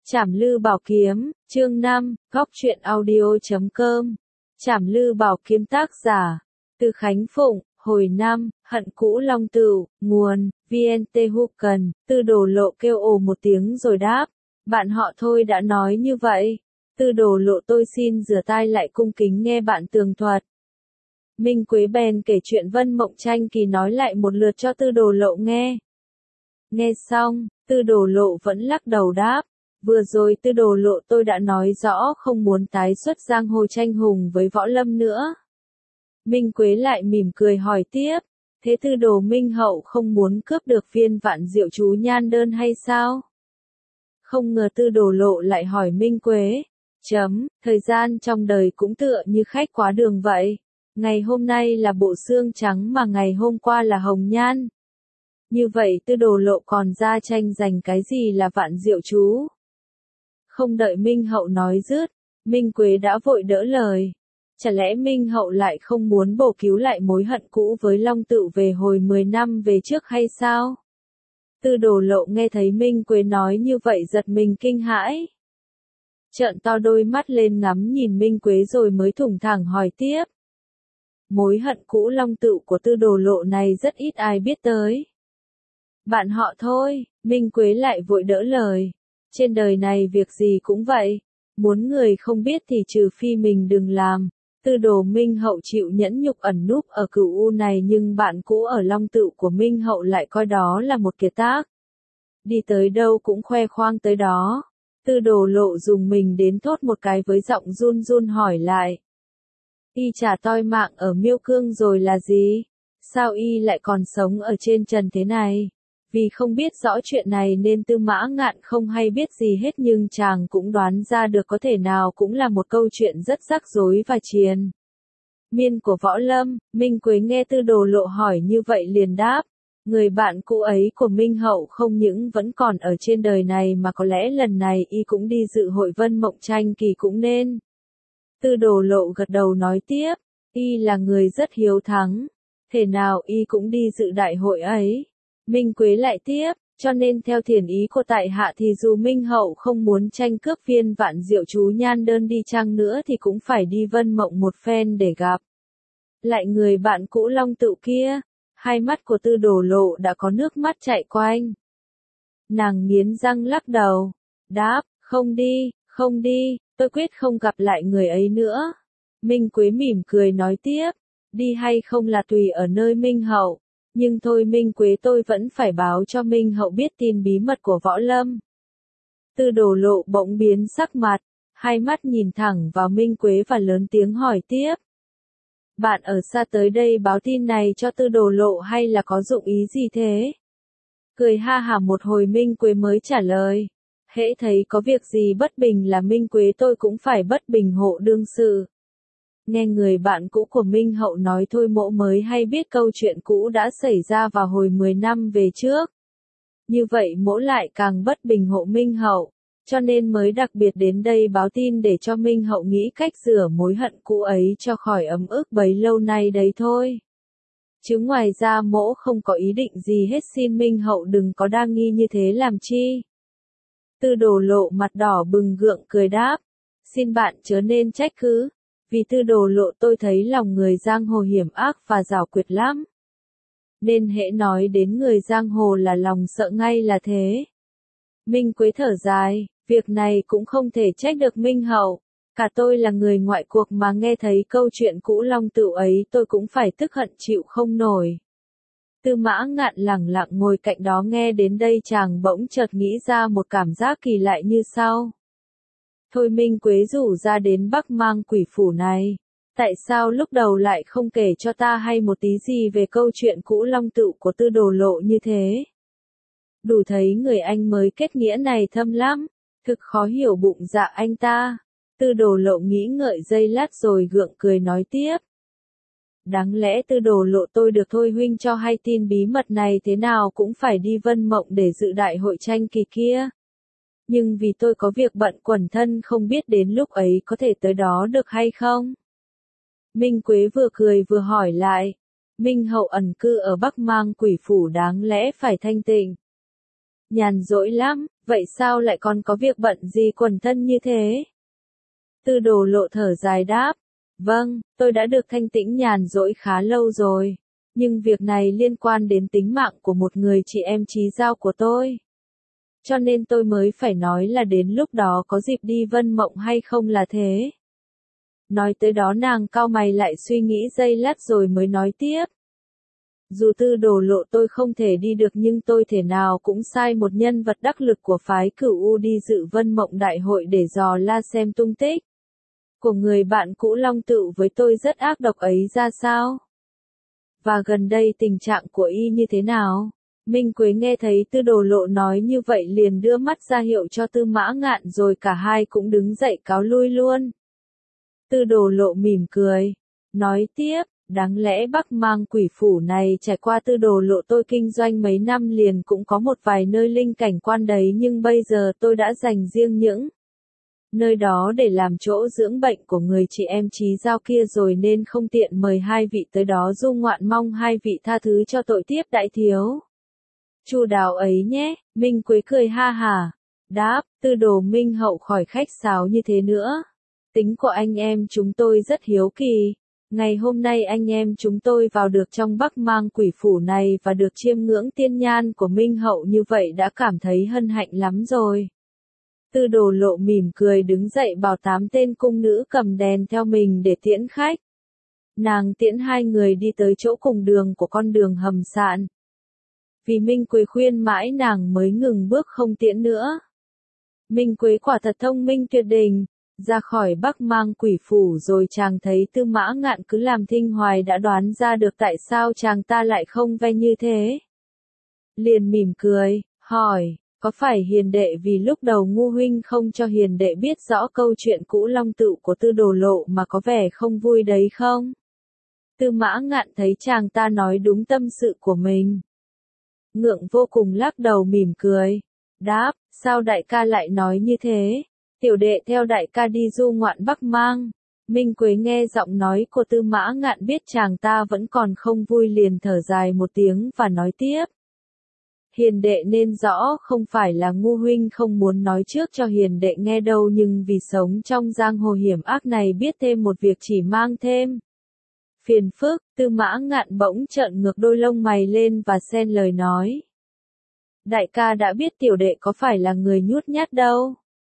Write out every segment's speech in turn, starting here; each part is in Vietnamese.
Trảm Lư Bảo Kiếm, chương 5, góc truyện audio.com. Trảm Lư Bảo Kiếm tác giả, Từ Khánh Phụng, hồi 5, hận cũ Long Tựu, nguồn, VNT Hucan. Tư Đồ Lộ kêu ồ một tiếng rồi đáp, bạn họ thôi đã nói như vậy. Tư Đồ Lộ tôi xin rửa tai lại cung kính nghe bạn tường thuật. Minh Quế bèn kể chuyện Vân Mộng Tranh Kỳ nói lại một lượt cho Tư Đồ Lộ nghe. Nghe xong, Tư Đồ Lộ vẫn lắc đầu đáp. Vừa rồi Tư Đồ Lộ tôi đã nói rõ không muốn tái xuất giang hồ tranh hùng với Võ Lâm nữa. Minh Quế lại mỉm cười hỏi tiếp, thế Tư Đồ Minh Hậu không muốn cướp được viên vạn diệu chú nhan đơn hay sao? Không ngờ Tư Đồ Lộ lại hỏi Minh Quế, thời gian trong đời cũng tựa như khách quá đường vậy. Ngày hôm nay là bộ xương trắng mà ngày hôm qua là hồng nhan. Như vậy Tư Đồ Lộ còn ra tranh giành cái gì là vạn diệu chú? Không đợi Minh Hậu nói dứt, Minh Quế đã vội đỡ lời. Chả lẽ Minh Hậu lại không muốn bổ cứu lại mối hận cũ với Long Tựu về hồi 10 năm về trước hay sao? Tư Đồ Lộ nghe thấy Minh Quế nói như vậy giật mình kinh hãi. Trợn to đôi mắt lên ngắm nhìn Minh Quế rồi mới thủng thẳng hỏi tiếp. Mối hận cũ Long Tựu của Tư Đồ Lộ này rất ít ai biết tới. Bạn họ thôi, Minh Quế lại vội đỡ lời. Trên đời này việc gì cũng vậy, muốn người không biết thì trừ phi mình đừng làm. Tư Đồ Minh Hậu chịu nhẫn nhục ẩn núp ở Cửu U này nhưng bạn cũ ở Long Tựu của Minh Hậu lại coi đó là một kiệt tác. Đi tới đâu cũng khoe khoang tới đó. Tư Đồ Lộ dùng mình đến thốt một cái với giọng run run hỏi lại. Y trả toi mạng ở Miêu Cương rồi là gì? Sao y lại còn sống ở trên trần thế này? Vì không biết rõ chuyện này nên Tư Mã Ngạn không hay biết gì hết nhưng chàng cũng đoán ra được có thể nào cũng là một câu chuyện rất rắc rối và triền miên của Võ Lâm. Minh Quế nghe Tư Đồ Lộ hỏi như vậy liền đáp, người bạn cũ ấy của Minh Hậu không những vẫn còn ở trên đời này mà có lẽ lần này y cũng đi dự hội Vân Mộng Tranh Kỳ cũng nên. Tư Đồ Lộ gật đầu nói tiếp, y là người rất hiếu thắng, thể nào y cũng đi dự đại hội ấy. Minh Quế lại tiếp, cho nên theo thiền ý của tại hạ thì dù Minh Hậu không muốn tranh cướp viên vạn diệu chú nhan đơn đi chăng nữa thì cũng phải đi Vân Mộng một phen để gặp lại người bạn cũ Long Tựu kia. Hai mắt của Tư Đồ Lộ đã có nước mắt chạy quanh. Nàng nghiến răng lắc đầu, đáp, không đi, tôi quyết không gặp lại người ấy nữa. Minh Quế mỉm cười nói tiếp, đi hay không là tùy ở nơi Minh Hậu. Nhưng thôi Minh Quế tôi vẫn phải báo cho Minh Hậu biết tin bí mật của Võ Lâm. Tư Đồ Lộ bỗng biến sắc mặt, hai mắt nhìn thẳng vào Minh Quế và lớn tiếng hỏi tiếp. Bạn ở xa tới đây báo tin này cho Tư Đồ Lộ hay là có dụng ý gì thế? Cười ha hả một hồi Minh Quế mới trả lời. Hễ thấy có việc gì bất bình là Minh Quế tôi cũng phải bất bình hộ đương sự. Nghe người bạn cũ của Minh Hậu nói thôi mỗ mới hay biết câu chuyện cũ đã xảy ra vào hồi 10 năm về trước. Như vậy mỗ lại càng bất bình hộ Minh Hậu, cho nên mới đặc biệt đến đây báo tin để cho Minh Hậu nghĩ cách rửa mối hận cũ ấy cho khỏi ấm ức bấy lâu nay đấy thôi. Chứ ngoài ra mỗ không có ý định gì hết, xin Minh Hậu đừng có đa nghi như thế làm chi. Tư Đồ Lộ mặt đỏ bừng gượng cười đáp, xin bạn chớ nên trách cứ. Vì Tư Đồ Lộ tôi thấy lòng người giang hồ hiểm ác và giảo quyệt lắm. Nên hễ nói đến người giang hồ là lòng sợ ngay là thế. Minh Quế thở dài, việc này cũng không thể trách được Minh Hậu. Cả tôi là người ngoại cuộc mà nghe thấy câu chuyện cũ Long Tựu ấy tôi cũng phải tức hận chịu không nổi. Tư Mã Ngạn lẳng lặng ngồi cạnh đó nghe đến đây chàng bỗng chợt nghĩ ra một cảm giác kỳ lạ như sau. Thôi Minh Quế rủ ra đến Bắc Mang Quỷ Phủ này. Tại sao lúc đầu lại không kể cho ta hay một tí gì về câu chuyện cũ Long Tựu của Tư Đồ Lộ như thế? Đủ thấy người anh mới kết nghĩa này thâm lắm, thực khó hiểu bụng dạ anh ta. Tư Đồ Lộ nghĩ ngợi giây lát rồi gượng cười nói tiếp. Đáng lẽ Tư Đồ Lộ tôi được thôi huynh cho hay tin bí mật này thế nào cũng phải đi Vân Mộng để dự đại hội tranh kỳ kia. Nhưng vì tôi có việc bận quẩn thân không biết đến lúc ấy có thể tới đó được hay không? Minh Quế vừa cười vừa hỏi lại. Minh Hậu ẩn cư ở Bắc Mang Quỷ Phủ đáng lẽ phải thanh tịnh nhàn rỗi lắm, Vậy sao lại còn có việc bận gì quần thân như thế? Tư Đồ Lộ thở dài đáp. Vâng, tôi đã được thanh tĩnh nhàn rỗi khá lâu rồi. Nhưng việc này liên quan đến tính mạng của một người chị em chí giao của tôi. Cho nên tôi mới phải nói là đến lúc đó có dịp đi Vân Mộng hay không là thế. Nói tới đó nàng cau mày lại suy nghĩ giây lát rồi mới nói tiếp. Dù Tư Đồ Lộ tôi không thể đi được nhưng tôi thể nào cũng sai một nhân vật đắc lực của phái Cửu U đi dự Vân Mộng đại hội để dò la xem tung tích của người bạn cũ Long Tựu với tôi rất ác độc ấy ra sao. Và gần đây tình trạng của y như thế nào? Minh Quế nghe thấy Tư Đồ Lộ nói như vậy liền đưa mắt ra hiệu cho Tư Mã Ngạn rồi cả hai cũng đứng dậy cáo lui luôn. Tư Đồ Lộ mỉm cười, nói tiếp, đáng lẽ Bắc Mang Quỷ Phủ này trải qua Tư Đồ Lộ tôi kinh doanh mấy năm liền cũng có một vài nơi linh cảnh quan đấy nhưng bây giờ tôi đã dành riêng những nơi đó để làm chỗ dưỡng bệnh của người chị em chí giao kia rồi nên không tiện mời hai vị tới đó du ngoạn, mong hai vị tha thứ cho tội tiếp đại thiếu. Chu đáo ấy nhé, Minh Quế cười ha hả, đáp, Tư Đồ Minh Hậu khỏi khách sáo như thế nữa. Tính của anh em chúng tôi rất hiếu kỳ. Ngày hôm nay anh em chúng tôi vào được trong Bắc Mang Quỷ Phủ này và được chiêm ngưỡng tiên nhan của Minh Hậu như vậy đã cảm thấy hân hạnh lắm rồi. Tư Đồ Lộ mỉm cười đứng dậy bảo 8 tên cung nữ cầm đèn theo mình để tiễn khách. Nàng tiễn hai người đi tới chỗ cùng đường của con đường hầm sạn. Vì Minh Quế khuyên mãi nàng mới ngừng bước không tiễn nữa. Minh Quế quả thật thông minh tuyệt đỉnh. Ra khỏi Bắc Mang Quỷ Phủ rồi chàng thấy Tư Mã Ngạn cứ làm thinh hoài đã đoán ra được tại sao chàng ta lại không ve như thế. Liền mỉm cười, hỏi, có phải hiền đệ vì lúc đầu Ngu huynh không cho hiền đệ biết rõ câu chuyện cũ Long Tựu của Tư Đồ Lộ mà có vẻ không vui đấy không? Tư Mã Ngạn thấy chàng ta nói đúng tâm sự của mình. Ngượng vô cùng lắc đầu mỉm cười, đáp, sao đại ca lại nói như thế? Tiểu đệ theo đại ca đi du ngoạn Bắc Mang. Minh Quế nghe giọng nói của Tư Mã Ngạn biết chàng ta vẫn còn không vui liền thở dài một tiếng và nói tiếp. Hiền đệ nên rõ không phải là Ngu huynh không muốn nói trước cho hiền đệ nghe đâu nhưng vì sống trong giang hồ hiểm ác này biết thêm một việc chỉ mang thêm phiền phức. Tư Mã Ngạn bỗng trợn ngược đôi lông mày lên và xen lời nói. Đại ca đã biết tiểu đệ có phải là người nhút nhát đâu.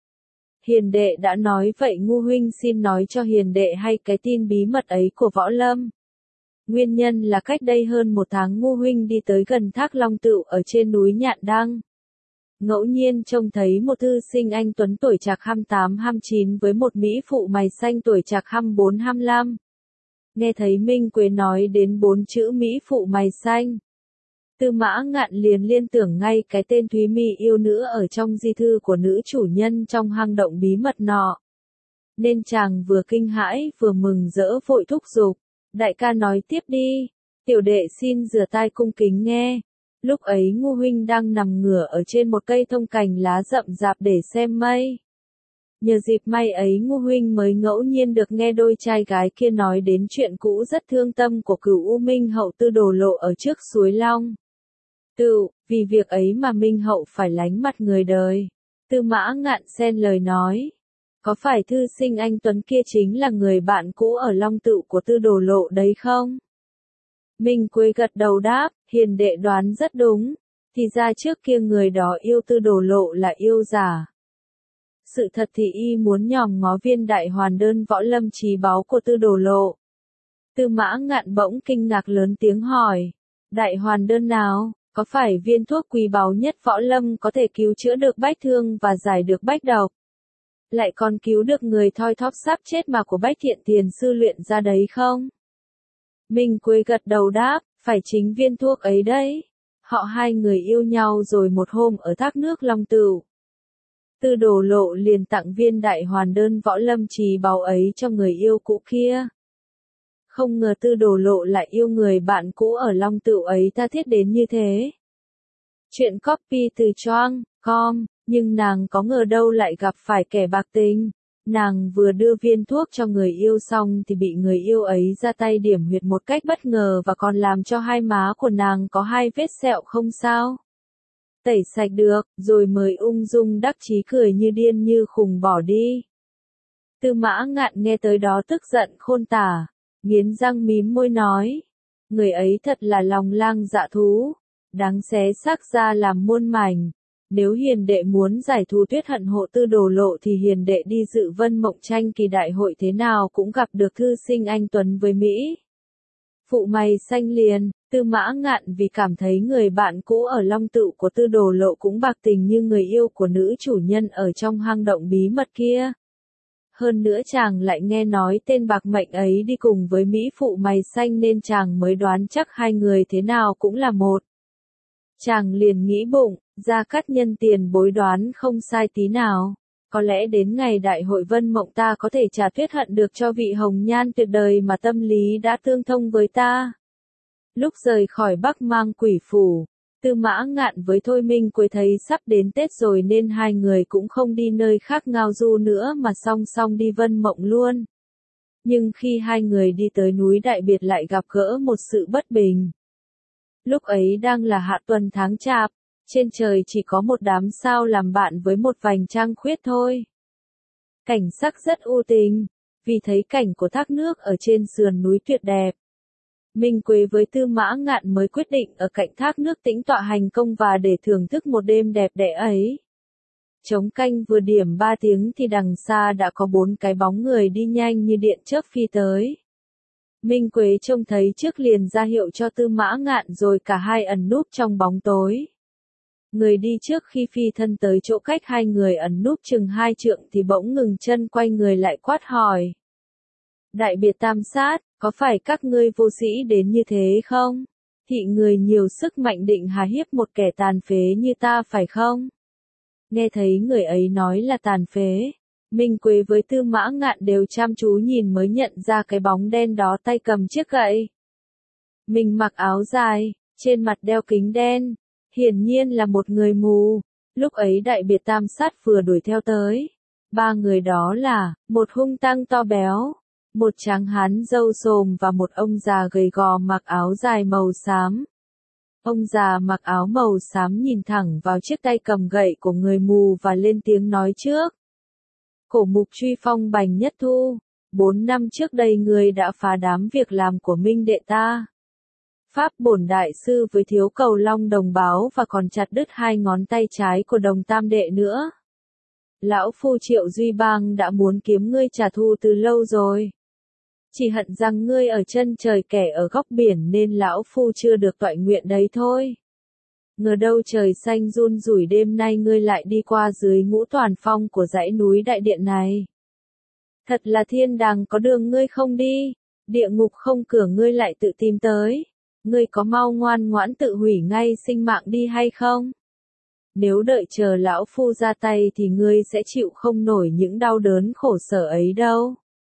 Hiền đệ đã nói vậy Ngu huynh xin nói cho hiền đệ hay cái tin bí mật ấy của Võ Lâm. Nguyên nhân là cách đây hơn một tháng Ngu huynh đi tới gần thác Long Tựu ở trên núi Nhạn Đăng. Ngẫu nhiên trông thấy một thư sinh anh tuấn tuổi trạc 28-29 với một mỹ phụ mày xanh tuổi trạc 24-25. Nghe thấy Minh Quế nói đến 4 chữ mỹ phụ mày xanh. Tư Mã Ngạn liền liên tưởng ngay cái tên Thúy Mi yêu nữ ở trong di thư của nữ chủ nhân trong hang động bí mật nọ. Nên chàng vừa kinh hãi vừa mừng rỡ vội thúc giục. Đại ca nói tiếp đi, tiểu đệ xin rửa tai cung kính nghe. Lúc ấy Ngu huynh đang nằm ngửa ở trên một cây thông cành lá rậm rạp để xem mây. Nhờ dịp may ấy Ngu huynh mới ngẫu nhiên được nghe đôi trai gái kia nói đến chuyện cũ rất thương tâm của Cửu U Minh Hậu Tư Đồ Lộ ở trước suối Long Tựu, vì việc ấy mà Minh Hậu phải lánh mặt người đời. Tư Mã Ngạn xen lời nói. Có phải thư sinh anh tuấn kia chính là người bạn cũ ở Long Tựu của Tư Đồ Lộ đấy không? Minh Quế gật đầu đáp, hiền đệ đoán rất đúng. Thì ra trước kia người đó yêu Tư Đồ Lộ là yêu giả. Sự thật thì y muốn nhòm ngó viên đại hoàn đơn võ lâm trí báu của Tư Đồ Lộ. Tư Mã Ngạn bỗng kinh ngạc lớn tiếng hỏi. Đại hoàn đơn nào? Có phải viên thuốc quý báu nhất võ lâm có thể cứu chữa được bách thương và giải được bách độc? Lại còn cứu được người thoi thóp sắp chết mà của Bách Thiện Tiền sư luyện ra đấy không? Minh Quế gật đầu đáp, phải chính viên thuốc ấy đấy. Họ hai người yêu nhau rồi một hôm ở thác nước Long Tựu. Tư Đồ Lộ liền tặng viên đại hoàn đơn võ lâm trí báu ấy cho người yêu cũ kia. Không ngờ Tư Đồ Lộ lại yêu người bạn cũ ở Long Tựu ấy tha thiết đến như thế. Chuyện copy từ Choang.com, nhưng nàng có ngờ đâu lại gặp phải kẻ bạc tình. Nàng vừa đưa viên thuốc cho người yêu xong thì bị người yêu ấy ra tay điểm huyệt một cách bất ngờ và còn làm cho hai má của nàng có 2 vết sẹo không sao. tẩy sạch được, rồi mới ung dung đắc chí cười như điên như khùng bỏ đi. Tư Mã Ngạn nghe tới đó tức giận khôn tả, nghiến răng mím môi nói, người ấy thật là lòng lang dạ thú, đáng xé xác ra làm muôn mảnh. Nếu hiền đệ muốn giải thù tuyết hận hộ Tư Đồ Lộ thì hiền đệ đi dự Vân Mộng Tranh kỳ đại hội thế nào cũng gặp được thư sinh anh tuấn với Mỹ. Phụ mày xanh liền, Tư Mã Ngạn vì cảm thấy người bạn cũ ở Long Tự của Tư Đồ Lộ cũng bạc tình như người yêu của nữ chủ nhân ở trong hang động bí mật kia. Hơn nữa chàng lại nghe nói tên bạc mệnh ấy đi cùng với Mỹ phụ mày xanh nên chàng mới đoán chắc hai người thế nào cũng là một. Chàng liền nghĩ bụng, Gia Cát nhân tiền bối đoán không sai tí nào. Có lẽ đến ngày đại hội Vân Mộng ta có thể trả tuyết hận được cho vị hồng nhan tuyệt đời mà tâm lý đã tương thông với ta. Lúc rời khỏi Bắc Mang Quỷ Phủ, Tư Mã Ngạn với Thôi Minh Quế thấy sắp đến Tết rồi nên hai người cũng không đi nơi khác ngao du nữa mà song song đi Vân Mộng luôn. Nhưng khi hai người đi tới núi Đại Biệt lại gặp gỡ một sự bất bình. Lúc ấy đang là hạ tuần tháng Chạp, trên trời chỉ có một đám sao làm bạn với một vành trăng khuyết thôi. Cảnh sắc rất u tình, vì thấy cảnh của thác nước ở trên sườn núi tuyệt đẹp. Minh Quế với Tư Mã Ngạn mới quyết định ở cạnh thác nước tĩnh tọa hành công và để thưởng thức một đêm đẹp đẽ ấy. Trống canh vừa điểm 3 tiếng thì đằng xa đã có 4 cái bóng người đi nhanh như điện chớp phi tới. Minh Quế trông thấy trước liền ra hiệu cho Tư Mã Ngạn rồi cả hai ẩn núp trong bóng tối. Người đi trước khi phi thân tới chỗ cách hai người ẩn núp chừng 2 trượng thì bỗng ngừng chân quay người lại quát hỏi. Đại Biệt Tam Sát, có phải các ngươi vô sĩ đến như thế không? Thị người nhiều sức mạnh định hà hiếp một kẻ tàn phế như ta phải không? Nghe thấy người ấy nói là tàn phế, Minh Quế với Tư Mã Ngạn đều chăm chú nhìn mới nhận ra cái bóng đen đó tay cầm chiếc gậy. Mình mặc áo dài, trên mặt đeo kính đen, hiển nhiên là một người mù. Lúc ấy Đại Biệt Tam Sát vừa đuổi theo tới. 3 người đó là, một hung tăng to béo, một tráng hán râu xồm và một ông già gầy gò mặc áo dài màu xám. Ông già mặc áo màu xám nhìn thẳng vào chiếc tay cầm gậy của người mù và lên tiếng nói trước. Cổ mục truy phong Bành Nhất Thu, 4 năm trước đây ngươi đã phá đám việc làm của Minh đệ ta. Pháp bổn đại sư với thiếu cầu long đồng báo và còn chặt đứt 2 ngón tay trái của đồng tam đệ nữa. Lão phu Triệu Duy Bang đã muốn kiếm ngươi trả thù từ lâu rồi. Chỉ hận rằng ngươi ở chân trời kẻ ở góc biển nên lão phu chưa được toại nguyện đấy thôi. Ngờ đâu trời xanh run rủi đêm nay ngươi lại đi qua dưới Ngũ Toàn Phong của dãy núi Đại Điện này. Thật là thiên đàng có đường ngươi không đi, địa ngục không cửa ngươi lại tự tìm tới. Ngươi có mau ngoan ngoãn tự hủy ngay sinh mạng đi hay không? Nếu đợi chờ lão phu ra tay thì ngươi sẽ chịu không nổi những đau đớn khổ sở ấy đâu.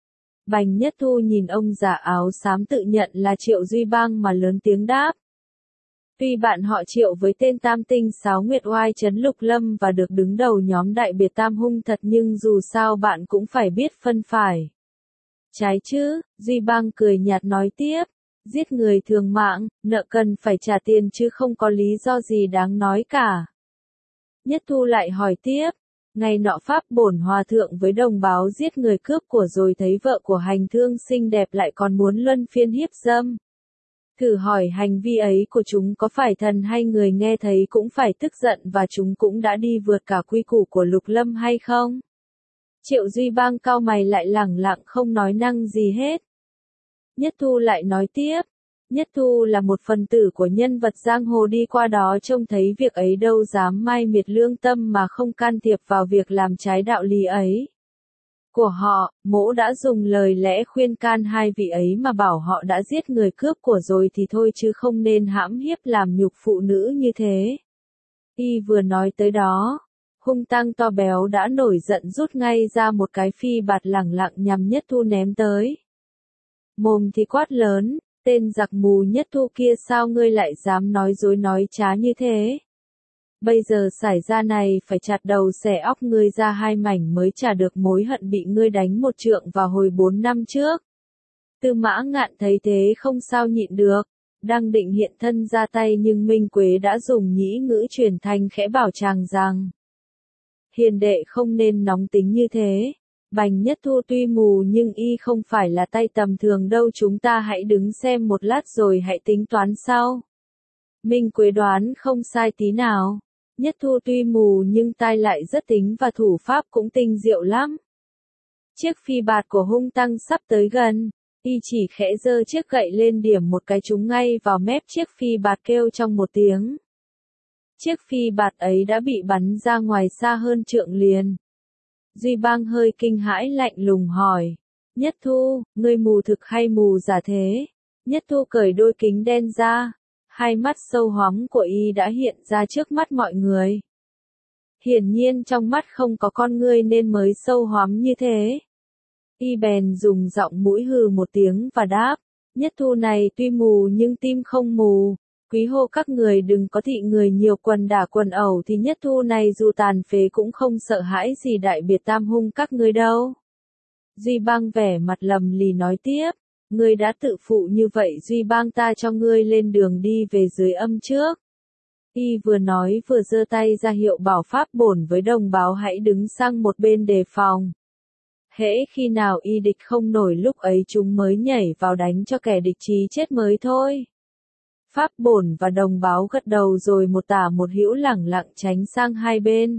Bành Nhất Thu nhìn ông già áo xám tự nhận là Triệu Duy Bang mà lớn tiếng đáp. Tuy bạn họ Triệu với tên Tam Tinh Sáo Nguyệt oai trấn Lục Lâm và được đứng đầu nhóm Đại Biệt Tam hung thật nhưng dù sao bạn cũng phải biết phân phải. Trái chứ, Duy Bang cười nhạt nói tiếp. Giết người thường mạng, nợ cần phải trả tiền chứ không có lý do gì đáng nói cả. Nhất Thu lại hỏi tiếp. Ngày nọ Pháp bổn hòa thượng với đồng báo giết người cướp của rồi thấy vợ của hành thương xinh đẹp lại còn muốn luân phiên hiếp dâm. Thử hỏi hành vi ấy của chúng có phải thần hay người nghe thấy cũng phải tức giận và chúng cũng đã đi vượt cả quy củ của Lục Lâm hay không? Triệu Duy Bang cau mày lại lẳng lặng không nói năng gì hết. Nhất Thu lại nói tiếp. Nhất Thu là một phần tử của nhân vật giang hồ đi qua đó trông thấy việc ấy đâu dám mai miệt lương tâm mà không can thiệp vào việc làm trái đạo lý ấy. Của họ, mỗ đã dùng lời lẽ khuyên can hai vị ấy mà bảo họ đã giết người cướp của rồi thì thôi chứ không nên hãm hiếp làm nhục phụ nữ như thế. Y vừa nói tới đó, hung tăng to béo đã nổi giận rút ngay ra một cái phi bạt lẳng lặng nhằm Nhất Thu ném tới. Mồm thì quát lớn, tên giặc mù Nhất Thu kia sao ngươi lại dám nói dối nói trá như thế? Bây giờ xảy ra này phải chặt đầu xẻ óc ngươi ra 2 mảnh mới trả được mối hận bị ngươi đánh một trượng vào hồi 4 năm trước. Tư Mã Ngạn thấy thế không sao nhịn được, Đang định hiện thân ra tay nhưng Minh Quế đã dùng nhĩ ngữ truyền thanh khẽ bảo chàng rằng. Hiền đệ không nên nóng tính như thế. Bành Nhất Thu tuy mù nhưng y không phải là tay tầm thường đâu, chúng ta hãy đứng xem một lát rồi hãy tính toán sau. Minh Quế đoán không sai tí nào. Nhất Thu tuy mù nhưng tai lại rất tính và thủ pháp cũng tinh diệu lắm. Chiếc phi bạt của hung tăng sắp tới gần, y chỉ khẽ giơ chiếc gậy lên điểm một cái trúng ngay vào mép chiếc phi bạt, kêu trong một tiếng. Chiếc phi bạt ấy đã bị bắn ra ngoài xa hơn trượng liền. Duy Bang hơi kinh hãi lạnh lùng hỏi. Nhất Thu, ngươi mù thực hay mù giả thế? Nhất Thu cởi đôi kính đen ra. Hai mắt sâu hoắm của y đã hiện ra trước mắt mọi người. Hiển nhiên trong mắt không có con ngươi nên mới sâu hoắm như thế. Y bèn dùng giọng mũi hừ một tiếng và đáp. Nhất Thu này tuy mù nhưng tim không mù. Quý hô các người đừng có thị người nhiều quần đả quần ẩu thì Nhất Thu này dù tàn phế cũng không sợ hãi gì đại biệt tam hung các ngươi đâu. Duy Bang vẻ mặt lầm lì nói tiếp. Ngươi đã tự phụ như vậy, Duy Bang ta cho ngươi lên đường đi về dưới âm trước. Y vừa nói vừa giơ tay ra hiệu bảo pháp bổn với đồng báo hãy đứng sang một bên đề phòng. Hễ khi nào y địch không nổi lúc ấy chúng mới nhảy vào đánh cho kẻ địch chí chết mới thôi. Pháp bổn và đồng báo gật đầu rồi một tả một hữu lẳng lặng tránh sang hai bên.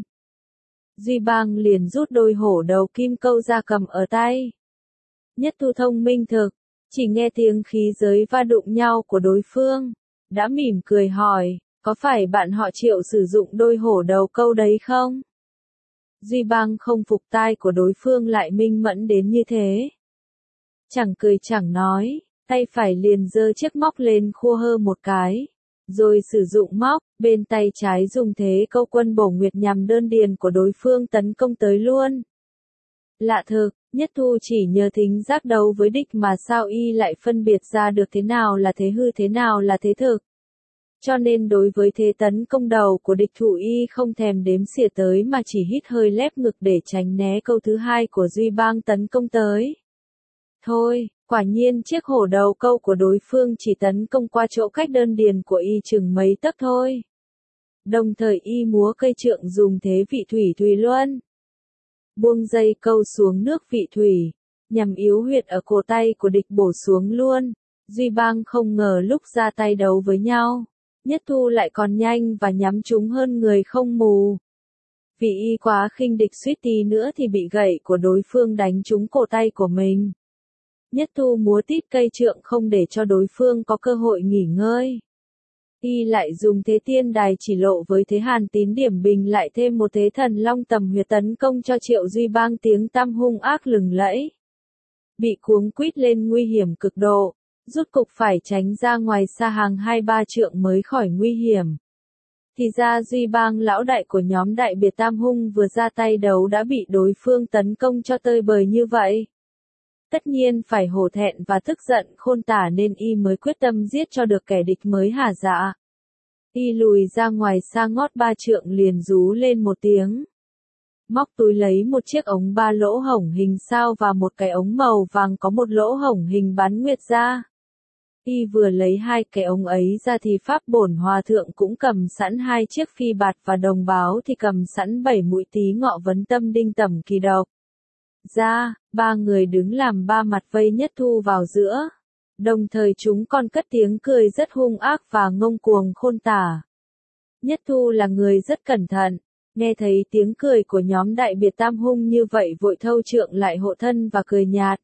Duy Bang liền rút đôi hổ đầu kim câu ra cầm ở tay. Nhất Thu thông minh thực, chỉ nghe tiếng khí giới va đụng nhau của đối phương, đã mỉm cười hỏi, có phải bạn họ Triệu sử dụng đôi hổ đầu câu đấy không? Duy Bang không phục tai của đối phương lại minh mẫn đến như thế. Chẳng cười chẳng nói, tay phải liền giơ chiếc móc lên khua hơ một cái, rồi sử dụng móc, bên tay trái dùng thế câu quân bổ nguyệt nhằm đơn điền của đối phương tấn công tới luôn. Lạ thực, Nhất Thu chỉ nhờ thính giác đấu với địch mà sao y lại phân biệt ra được thế nào là thế hư thế nào là thế thực. Cho nên đối với thế tấn công đầu của địch thủ y không thèm đếm xỉa tới mà chỉ hít hơi lép ngực để tránh né câu thứ hai của Duy Bang tấn công tới. Thôi, quả nhiên chiếc hổ đầu câu của đối phương chỉ tấn công qua chỗ cách đơn điền của y chừng mấy tấc thôi. Đồng thời y múa cây trượng dùng thế vị thủy thùy luân. Buông dây câu xuống nước vị thủy, nhằm yếu huyệt ở cổ tay của địch bổ xuống luôn. Duy Bang không ngờ lúc ra tay đấu với nhau, Nhất Thu lại còn nhanh và nhắm trúng hơn người không mù. Vì y quá khinh địch suýt tí nữa thì bị gậy của đối phương đánh trúng cổ tay của mình. Nhất Thu múa tít cây trượng không để cho đối phương có cơ hội nghỉ ngơi. Y lại dùng thế tiên đài chỉ lộ với thế hàn tín điểm bình lại thêm một thế thần long tầm huyệt tấn công cho Triệu Duy Bang tiếng tăm hung ác lừng lẫy. Bị cuống quýt lên nguy hiểm cực độ, rút cục phải tránh ra ngoài xa hàng 2-3 trượng mới khỏi nguy hiểm. Thì ra Duy Bang lão đại của nhóm đại biệt tam hung vừa ra tay đấu đã bị đối phương tấn công cho tơi bời như vậy. Tất nhiên phải hổ thẹn và tức giận khôn tả nên y mới quyết tâm giết cho được kẻ địch mới hả dạ. Y lùi ra ngoài xa ngót 3 trượng liền rú lên một tiếng. Móc túi lấy một chiếc ống 3 lỗ hổng hình sao và một cái ống màu vàng có một lỗ hổng hình bán nguyệt ra. Y vừa lấy hai cái ống ấy ra thì Pháp bổn hòa thượng cũng cầm sẵn hai chiếc phi bạt và đồng báo thì cầm sẵn 7 mũi tí ngọ vấn tâm đinh tẩm kỳ độc. Ra, ba người đứng làm ba mặt vây Nhất Thu vào giữa. Đồng thời chúng còn cất tiếng cười rất hung ác và ngông cuồng khôn tả. Nhất Thu là người rất cẩn thận, nghe thấy tiếng cười của nhóm đại biệt tam hung như vậy vội thâu trượng lại hộ thân và cười nhạt.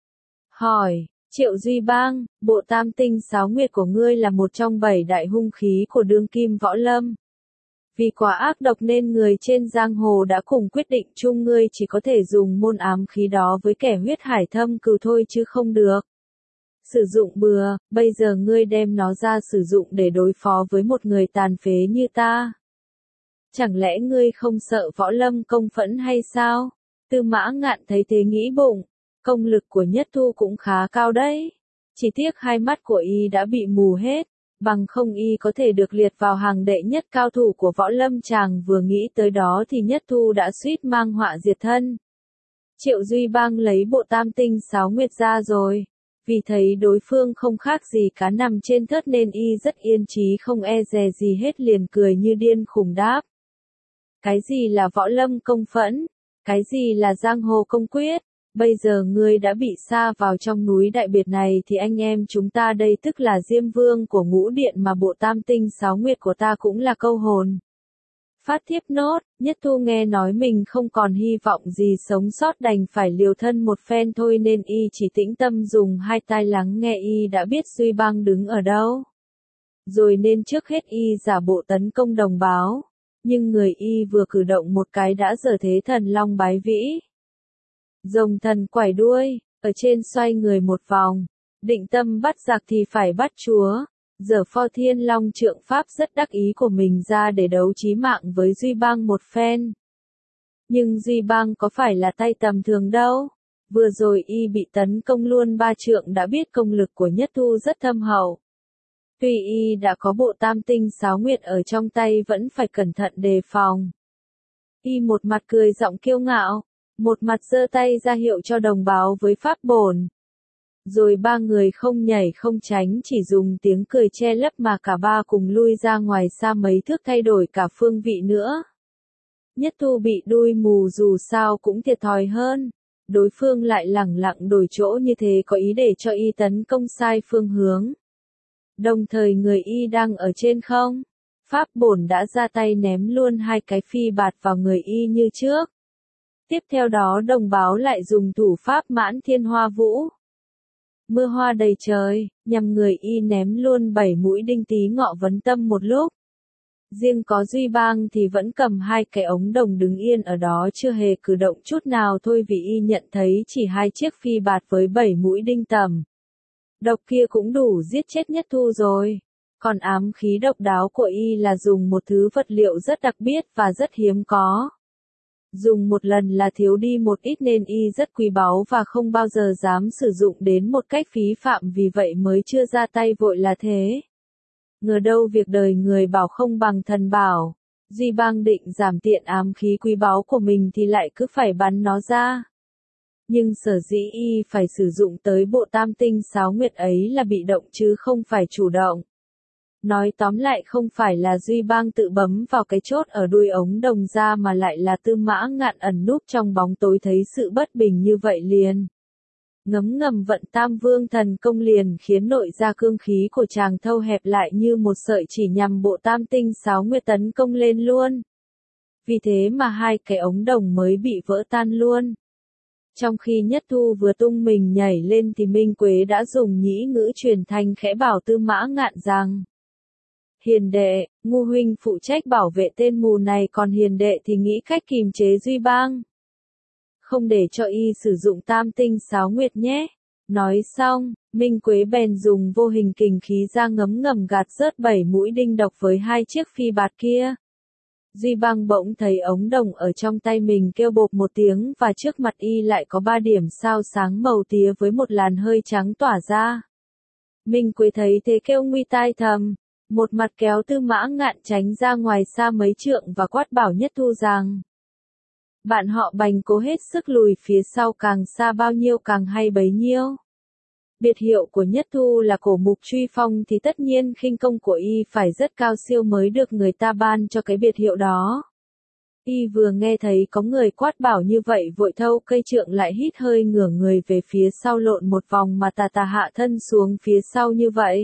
Hỏi, Triệu Duy Bang, bộ tam tinh sáo nguyệt của ngươi là một trong 7 đại hung khí của đương kim võ lâm. Vì quá ác độc nên người trên giang hồ đã cùng quyết định chung ngươi chỉ có thể dùng môn ám khí đó với kẻ huyết hải thâm cừu thôi chứ không được. Sử dụng bừa, bây giờ ngươi đem nó ra sử dụng để đối phó với một người tàn phế như ta. Chẳng lẽ ngươi không sợ võ lâm công phẫn hay sao? Tư Mã Ngạn thấy thế nghĩ bụng, công lực của Nhất Thu cũng khá cao đấy. Chỉ tiếc hai mắt của y đã bị mù hết, bằng không y có thể được liệt vào hàng đệ nhất cao thủ của võ lâm. Chàng vừa nghĩ tới đó thì Nhất Thu đã suýt mang họa diệt thân. Triệu Duy Bang lấy bộ tam tinh sáo nguyệt ra rồi. Vì thấy đối phương không khác gì cá nằm trên thớt nên y rất yên chí không e dè gì hết liền cười như điên khùng đáp. Cái gì là võ lâm công phẫn? Cái gì là giang hồ công quyết? Bây giờ ngươi đã bị sa vào trong núi đại biệt này thì anh em chúng ta đây tức là Diêm Vương của Ngũ Điện mà bộ Tam Tinh Sáu Nguyệt của ta cũng là câu hồn. Phát thiếp nốt, Nhất Thu nghe nói mình không còn hy vọng gì sống sót đành phải liều thân một phen thôi nên y chỉ tĩnh tâm dùng hai tai lắng nghe y đã biết Duy Bang đứng ở đâu. Rồi nên trước hết y giả bộ tấn công đồng báo, nhưng người y vừa cử động một cái đã giở thế thần long bái vĩ. Rồng thần quải đuôi, ở trên xoay người một vòng, định tâm bắt giặc thì phải bắt chúa. Giờ Phò Thiên Long Trượng Pháp rất đắc ý của mình ra để đấu chí mạng với Duy Bang một phen. Nhưng Duy Bang có phải là tay tầm thường đâu. Vừa rồi y bị tấn công luôn 3 trượng đã biết công lực của Nhất Thu rất thâm hậu. Tuy y đã có bộ Tam Tinh Sáu Nguyệt ở trong tay vẫn phải cẩn thận đề phòng. Y một mặt cười giọng kiêu ngạo, một mặt giơ tay ra hiệu cho đồng báo với pháp bổn. Rồi ba người không nhảy không tránh chỉ dùng tiếng cười che lấp mà cả ba cùng lui ra ngoài xa mấy thước thay đổi cả phương vị nữa. Nhất Thu bị đuôi mù dù sao cũng thiệt thòi hơn. Đối phương lại lẳng lặng đổi chỗ như thế có ý để cho y tấn công sai phương hướng. Đồng thời người y đang ở trên không. Pháp bổn đã ra tay ném luôn hai cái phi bạt vào người y như trước. Tiếp theo đó đồng báo lại dùng thủ pháp Mãn Thiên Hoa Vũ. Mưa hoa đầy trời, nhằm người y ném luôn 7 mũi đinh tí ngọ vấn tâm một lúc. Riêng có Duy Bang thì vẫn cầm hai cái ống đồng đứng yên ở đó chưa hề cử động chút nào thôi vì y nhận thấy chỉ hai chiếc phi bạt với 7 mũi đinh tầm. Độc kia cũng đủ giết chết Nhất Thu rồi. Còn ám khí độc đáo của y là dùng một thứ vật liệu rất đặc biệt và rất hiếm có. Dùng một lần là thiếu đi một ít nên y rất quý báu và không bao giờ dám sử dụng đến một cách phí phạm vì vậy mới chưa ra tay vội là thế. Ngờ đâu việc đời người bảo không bằng thần bảo. Duy Bang định giảm tiện ám khí quý báu của mình thì lại cứ phải bắn nó ra. Nhưng sở dĩ y phải sử dụng tới bộ Tam Tinh Sáu Nguyệt ấy là bị động chứ không phải chủ động. Nói tóm lại không phải là Duy Bang tự bấm vào cái chốt ở đuôi ống đồng ra mà lại là Tư Mã Ngạn ẩn núp trong bóng tối thấy sự bất bình như vậy liền. Ngấm ngầm vận Tam Vương thần công liền khiến nội gia cương khí của chàng thâu hẹp lại như một sợi chỉ nhằm bộ Tam Tinh Sáu Nguyệt tấn công lên luôn. Vì thế mà hai cái ống đồng mới bị vỡ tan luôn. Trong khi Nhất Thu vừa tung mình nhảy lên thì Minh Quế đã dùng nhĩ ngữ truyền thanh khẽ bảo Tư Mã Ngạn rằng: Hiền đệ, Ngu huynh phụ trách bảo vệ tên mù này còn hiền đệ thì nghĩ cách kìm chế Duy Bang. Không để cho y sử dụng Tam Tinh Sáu Nguyệt nhé. Nói xong, Minh Quế bèn dùng vô hình kình khí ra ngấm ngầm gạt rớt 7 mũi đinh độc với hai chiếc phi bạt kia. Duy Bang bỗng thấy ống đồng ở trong tay mình kêu bộp một tiếng và trước mặt y lại có 3 điểm sao sáng màu tía với một làn hơi trắng tỏa ra. Minh Quế thấy thế kêu nguy tai thầm, một mặt kéo Tư Mã Ngạn tránh ra ngoài xa mấy trượng và quát bảo Nhất Thu rằng: Bạn họ Bành cố hết sức lùi phía sau càng xa bao nhiêu càng hay bấy nhiêu. Biệt hiệu của Nhất Thu là Cổ Mục Truy Phong thì tất nhiên khinh công của y phải rất cao siêu mới được người ta ban cho cái biệt hiệu đó. Y vừa nghe thấy có người quát bảo như vậy vội thâu cây trượng lại hít hơi ngửa người về phía sau lộn một vòng mà tà hạ thân xuống phía sau như vậy.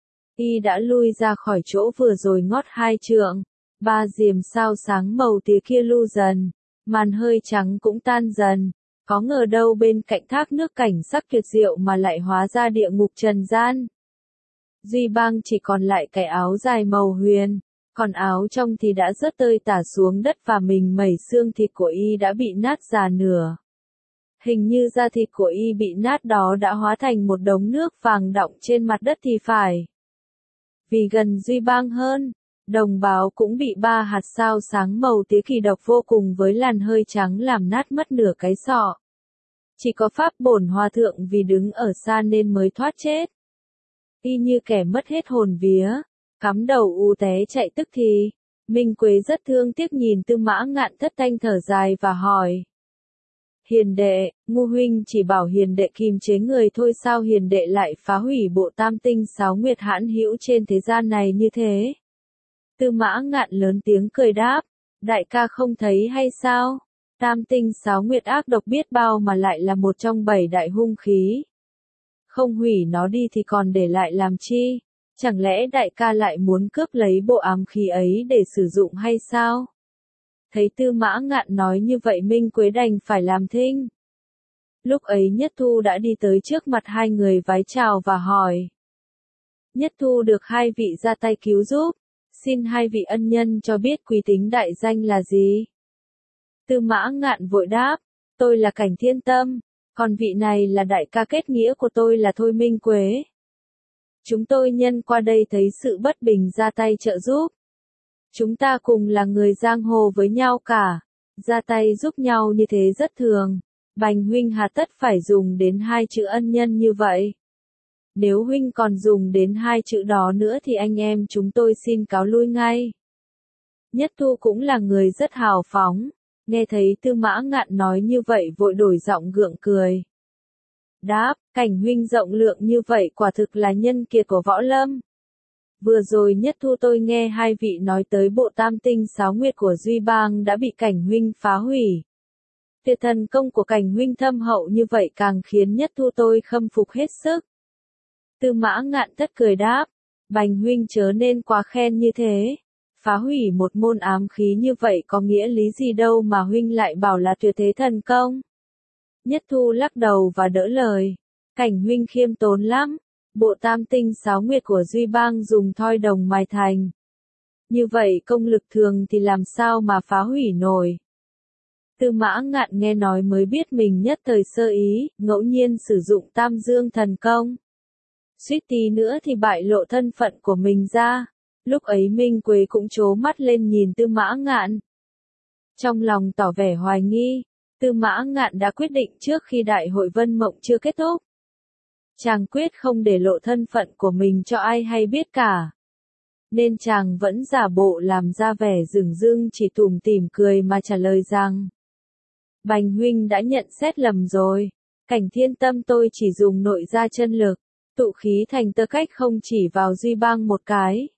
Y đã lui ra khỏi chỗ vừa rồi ngót 2 trượng, 3 diềm sao sáng màu tía kia lu dần, màn hơi trắng cũng tan dần. Có ngờ đâu bên cạnh thác nước cảnh sắc tuyệt diệu mà lại hóa ra địa ngục trần gian. Duy Bang chỉ còn lại cái áo dài màu huyền, còn áo trong thì đã rớt tơi tả xuống đất và mình mẩy xương thịt của y đã bị nát già nửa. Hình như da thịt của y bị nát đó đã hóa thành một đống nước vàng đọng trên mặt đất thì phải. Vì gần Duy Bang hơn, đồng báo cũng bị 3 hạt sao sáng màu tía kỳ độc vô cùng với làn hơi trắng làm nát mất nửa cái sọ. Chỉ có Pháp Bổn Hòa Thượng vì đứng ở xa nên mới thoát chết. Y như kẻ mất hết hồn vía, cắm đầu u té chạy tức thì. Minh Quế rất thương tiếc nhìn Tư Mã Ngạn thất thanh thở dài và hỏi: Hiền đệ, ngu huynh chỉ bảo hiền đệ kiềm chế người thôi sao hiền đệ lại phá hủy bộ tam tinh sáu nguyệt hãn hữu trên thế gian này như thế? Tư Mã Ngạn lớn tiếng cười đáp, đại ca không thấy hay sao? Tam tinh sáu nguyệt ác độc biết bao mà lại là một trong 7 đại hung khí. Không hủy nó đi thì còn để lại làm chi? Chẳng lẽ đại ca lại muốn cướp lấy bộ ám khí ấy để sử dụng hay sao? Thấy Tư Mã Ngạn nói như vậy Minh Quế đành phải làm thinh. Lúc ấy Nhất Thu đã đi tới trước mặt hai người vái chào và hỏi. Nhất Thu được hai vị ra tay cứu giúp, xin hai vị ân nhân cho biết quý tính đại danh là gì? Tư Mã Ngạn vội đáp, tôi là Cảnh Thiên Tâm, còn vị này là đại ca kết nghĩa của tôi là Thôi Minh Quế. Chúng tôi nhân qua đây thấy sự bất bình ra tay trợ giúp. Chúng ta cùng là người giang hồ với nhau cả, ra tay giúp nhau như thế rất thường. Bành huynh hà tất phải dùng đến hai chữ ân nhân như vậy. Nếu huynh còn dùng đến hai chữ đó nữa thì anh em chúng tôi xin cáo lui ngay. Nhất Thu cũng là người rất hào phóng, nghe thấy Tư Mã Ngạn nói như vậy vội đổi giọng gượng cười. Đáp, Cảnh huynh rộng lượng như vậy quả thực là nhân kiệt của võ lâm. Vừa rồi Nhất Thu tôi nghe hai vị nói tới bộ tam tinh sáu nguyệt của Duy Bang đã bị Cảnh huynh phá hủy. Tuyệt thần công của Cảnh huynh thâm hậu như vậy càng khiến Nhất Thu tôi khâm phục hết sức. Tư Mã Ngạn tất cười đáp, Bành huynh chớ nên quá khen như thế. Phá hủy một môn ám khí như vậy có nghĩa lý gì đâu mà huynh lại bảo là tuyệt thế thần công. Nhất Thu lắc đầu và đỡ lời, Cảnh huynh khiêm tốn lắm. Bộ tam tinh sáu nguyệt của Duy Bang dùng thoi đồng mài thành. Như vậy công lực thường thì làm sao mà phá hủy nổi. Tư Mã Ngạn nghe nói mới biết mình nhất thời sơ ý, ngẫu nhiên sử dụng tam dương thần công. Suýt tí nữa thì bại lộ thân phận của mình ra. Lúc ấy Minh Quế cũng trố mắt lên nhìn Tư Mã Ngạn. Trong lòng tỏ vẻ hoài nghi, Tư Mã Ngạn đã quyết định trước khi đại hội Vân Mộng chưa kết thúc. Chàng quyết không để lộ thân phận của mình cho ai hay biết cả. Nên chàng vẫn giả bộ làm ra vẻ dửng dưng chỉ tủm tỉm cười mà trả lời rằng. Bành huynh đã nhận xét lầm rồi. Cảnh Thiên Tâm tôi chỉ dùng nội gia chân lực, tụ khí thành tơ cách không chỉ vào Duy Bang một cái.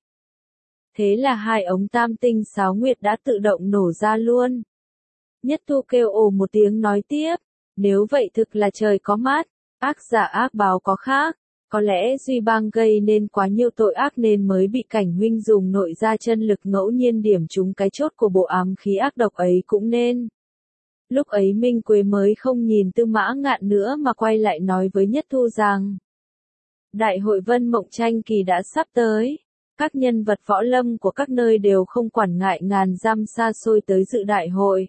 Thế là hai ống tam tinh sáu nguyệt đã tự động nổ ra luôn. Nhất Thu kêu ồ một tiếng nói tiếp. Nếu vậy thực là trời có mắt. Ác giả ác báo có khác, có lẽ Duy Bang gây nên quá nhiều tội ác nên mới bị Cảnh huynh dùng nội gia chân lực ngẫu nhiên điểm trúng cái chốt của bộ ám khí ác độc ấy cũng nên. Lúc ấy Minh Quế mới không nhìn Tư Mã Ngạn nữa mà quay lại nói với Nhất Thu rằng. Đại hội Vân Mộng tranh kỳ đã sắp tới, các nhân vật võ lâm của các nơi đều không quản ngại ngàn dặm xa xôi tới dự đại hội.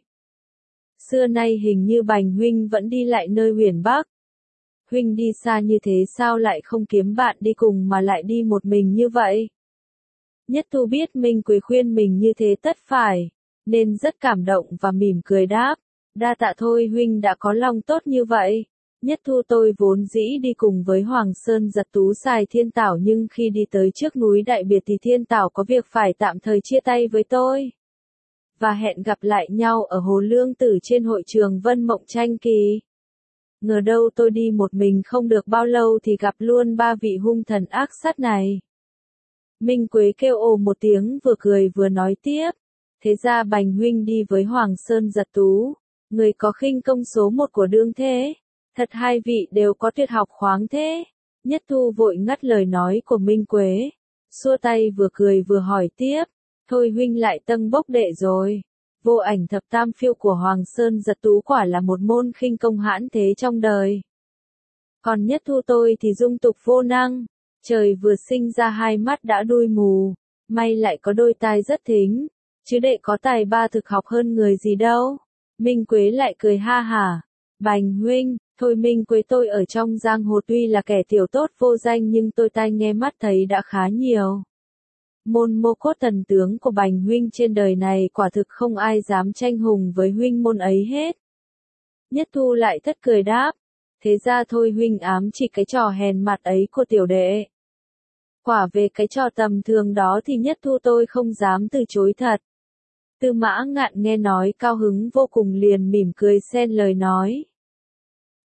Xưa nay hình như Bành huynh vẫn đi lại nơi Huyền Bắc. Huynh đi xa như thế sao lại không kiếm bạn đi cùng mà lại đi một mình như vậy? Nhất Thu biết Minh Quế khuyên mình như thế tất phải, nên rất cảm động và mỉm cười đáp, đa tạ thôi huynh đã có lòng tốt như vậy. Nhất Thu tôi vốn dĩ đi cùng với Hoàng Sơn Giật Tú xài Thiên Tảo nhưng khi đi tới trước núi Đại Biệt thì Thiên Tảo có việc phải tạm thời chia tay với tôi. Và hẹn gặp lại nhau ở Hồ Lương Tử trên hội trường Vân Mộng tranh kỳ. Ngờ đâu tôi đi một mình không được bao lâu thì gặp luôn ba vị hung thần ác sát này. Minh Quế kêu ồ một tiếng vừa cười vừa nói tiếp. Thế ra Bành huynh đi với Hoàng Sơn Giật Tú, người có khinh công số một của đương thế. Thật hai vị đều có tuyệt học khoáng thế. Nhất Thu vội ngắt lời nói của Minh Quế. Xua tay vừa cười vừa hỏi tiếp. Thôi huynh lại tâng bốc đệ rồi. Vô ảnh thập tam phiêu của Hoàng Sơn Giật Tú quả là một môn khinh công hãn thế trong đời. Còn Nhất Thu tôi thì dung tục vô năng. Trời vừa sinh ra hai mắt đã đuôi mù. May lại có đôi tai rất thính. Chứ đệ có tài ba thực học hơn người gì đâu. Minh Quế lại cười ha hả. Bành huynh, thôi Minh Quế tôi ở trong giang hồ tuy là kẻ tiểu tốt vô danh nhưng tôi tai nghe mắt thấy đã khá nhiều. Môn mô cốt thần tướng của Bành huynh trên đời này quả thực không ai dám tranh hùng với huynh môn ấy hết. Nhất Thu lại thất cười đáp. Thế ra thôi huynh ám chỉ cái trò hèn mặt ấy của tiểu đệ. Quả về cái trò tầm thường đó thì Nhất Thu tôi không dám từ chối thật. Tư Mã Ngạn nghe nói cao hứng vô cùng liền mỉm cười xen lời nói.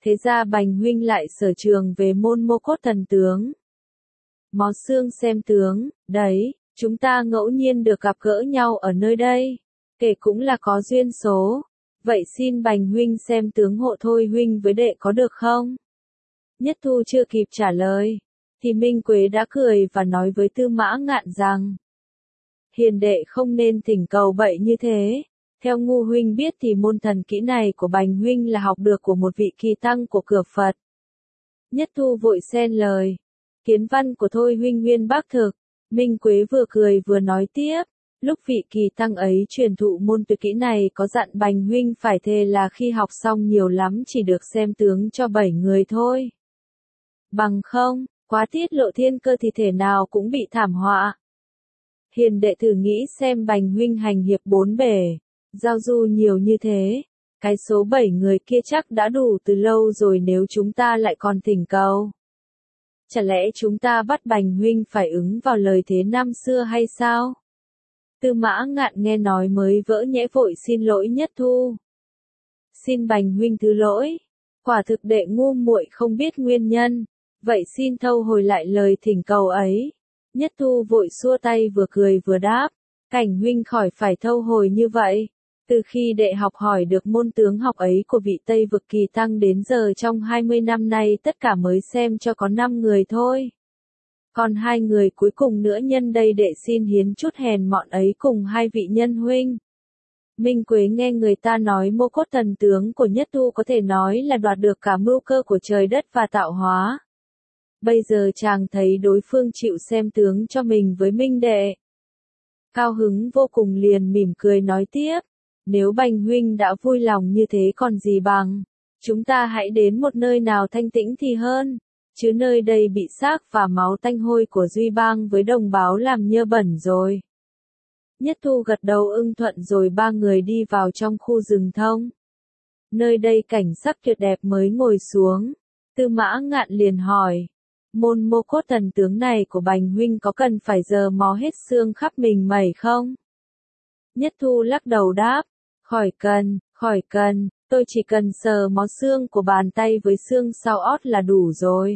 Thế ra Bành huynh lại sở trường về môn mô cốt thần tướng. Mó xương xem tướng, đấy, chúng ta ngẫu nhiên được gặp gỡ nhau ở nơi đây. Kể cũng là có duyên số. Vậy xin Bành huynh xem tướng hộ thôi huynh với đệ có được không? Nhất Thu chưa kịp trả lời, thì Minh Quế đã cười và nói với Tư Mã Ngạn rằng: Hiền đệ không nên thỉnh cầu bậy như thế. Theo Ngu huynh biết thì môn thần kỹ này của Bành huynh là học được của một vị kỳ tăng của cửa Phật. Nhất Thu vội xen lời: Kiến văn của Thôi huynh nguyên bác thực. Minh Quế vừa cười vừa nói tiếp: Lúc vị kỳ tăng ấy truyền thụ môn tuyệt kỹ này có dặn Bành huynh phải thề là khi học xong nhiều lắm chỉ được xem tướng cho 7 người thôi. Bằng không, quá tiết lộ thiên cơ thì thể nào cũng bị thảm họa. Hiền đệ thử nghĩ xem Bành huynh hành hiệp 4 bể, giao du nhiều như thế, cái số 7 người kia chắc đã đủ từ lâu rồi nếu chúng ta lại còn thỉnh cầu. Chả lẽ chúng ta bắt Bành huynh phải ứng vào lời thế năm xưa hay sao? Tư Mã Ngạn nghe nói mới vỡ nhẽ vội xin lỗi Nhất Thu. Xin Bành huynh thứ lỗi, quả thực đệ ngu muội không biết nguyên nhân, vậy xin thâu hồi lại lời thỉnh cầu ấy. Nhất Thu vội xua tay vừa cười vừa đáp: Cảnh huynh khỏi phải thâu hồi như vậy. Từ khi đệ học hỏi được môn tướng học ấy của vị Tây vực kỳ tăng đến giờ trong 20 năm nay tất cả mới xem cho có 5 người thôi. Còn 2 người cuối cùng nữa nhân đây đệ xin hiến chút hèn mọn ấy cùng 2 vị nhân huynh. Minh Quế nghe người ta nói mô cốt thần tướng của Nhất Thu có thể nói là đoạt được cả mưu cơ của trời đất và tạo hóa. Bây giờ chàng thấy đối phương chịu xem tướng cho mình với Minh đệ. Cao hứng vô cùng liền mỉm cười nói tiếp: Nếu Bành huynh đã vui lòng như thế còn gì bằng, chúng ta hãy đến một nơi nào thanh tĩnh thì hơn, chứ nơi đây bị xác và máu tanh hôi của Duy Bang với đồng báo làm nhơ bẩn rồi. Nhất Thu gật đầu ưng thuận rồi 3 người đi vào trong khu rừng thông. Nơi đây cảnh sắc tuyệt đẹp mới ngồi xuống. Tư Mã Ngạn liền hỏi: Môn mô cốt thần tướng này của Bành huynh có cần phải giờ mò hết xương khắp mình mẩy không? Nhất Thu lắc đầu đáp: Khỏi cần, tôi chỉ cần sờ mó xương của bàn tay với xương sau ót là đủ rồi.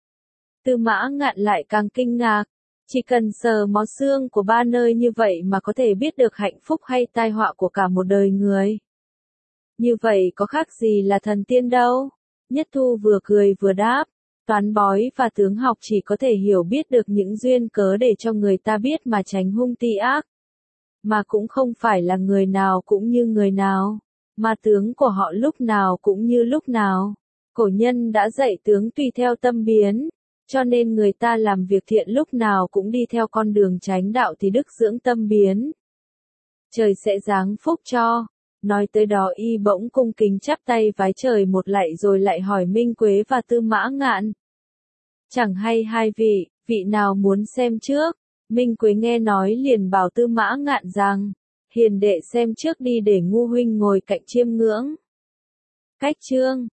Tư Mã Ngạn lại càng kinh ngạc: Chỉ cần sờ mó xương của 3 nơi như vậy mà có thể biết được hạnh phúc hay tai họa của cả một đời người. Như vậy có khác gì là thần tiên đâu? Nhất Thu vừa cười vừa đáp: Toán bói và tướng học chỉ có thể hiểu biết được những duyên cớ để cho người ta biết mà tránh hung ti ác. Mà cũng không phải là người nào cũng như người nào, mà tướng của họ lúc nào cũng như lúc nào. Cổ nhân đã dạy tướng tùy theo tâm biến, cho nên người ta làm việc thiện lúc nào cũng đi theo con đường chánh đạo thì đức dưỡng tâm biến. Trời sẽ giáng phúc cho. Nói tới đó y bỗng cung kính chắp tay vái trời một lạy rồi lại hỏi Minh Quế và Tư Mã Ngạn: Chẳng hay 2 vị, vị nào muốn xem trước? Minh Quế nghe nói liền bảo Tư Mã Ngạn rằng: Hiền đệ xem trước đi để Ngu huynh ngồi cạnh chiêm ngưỡng. Cách chương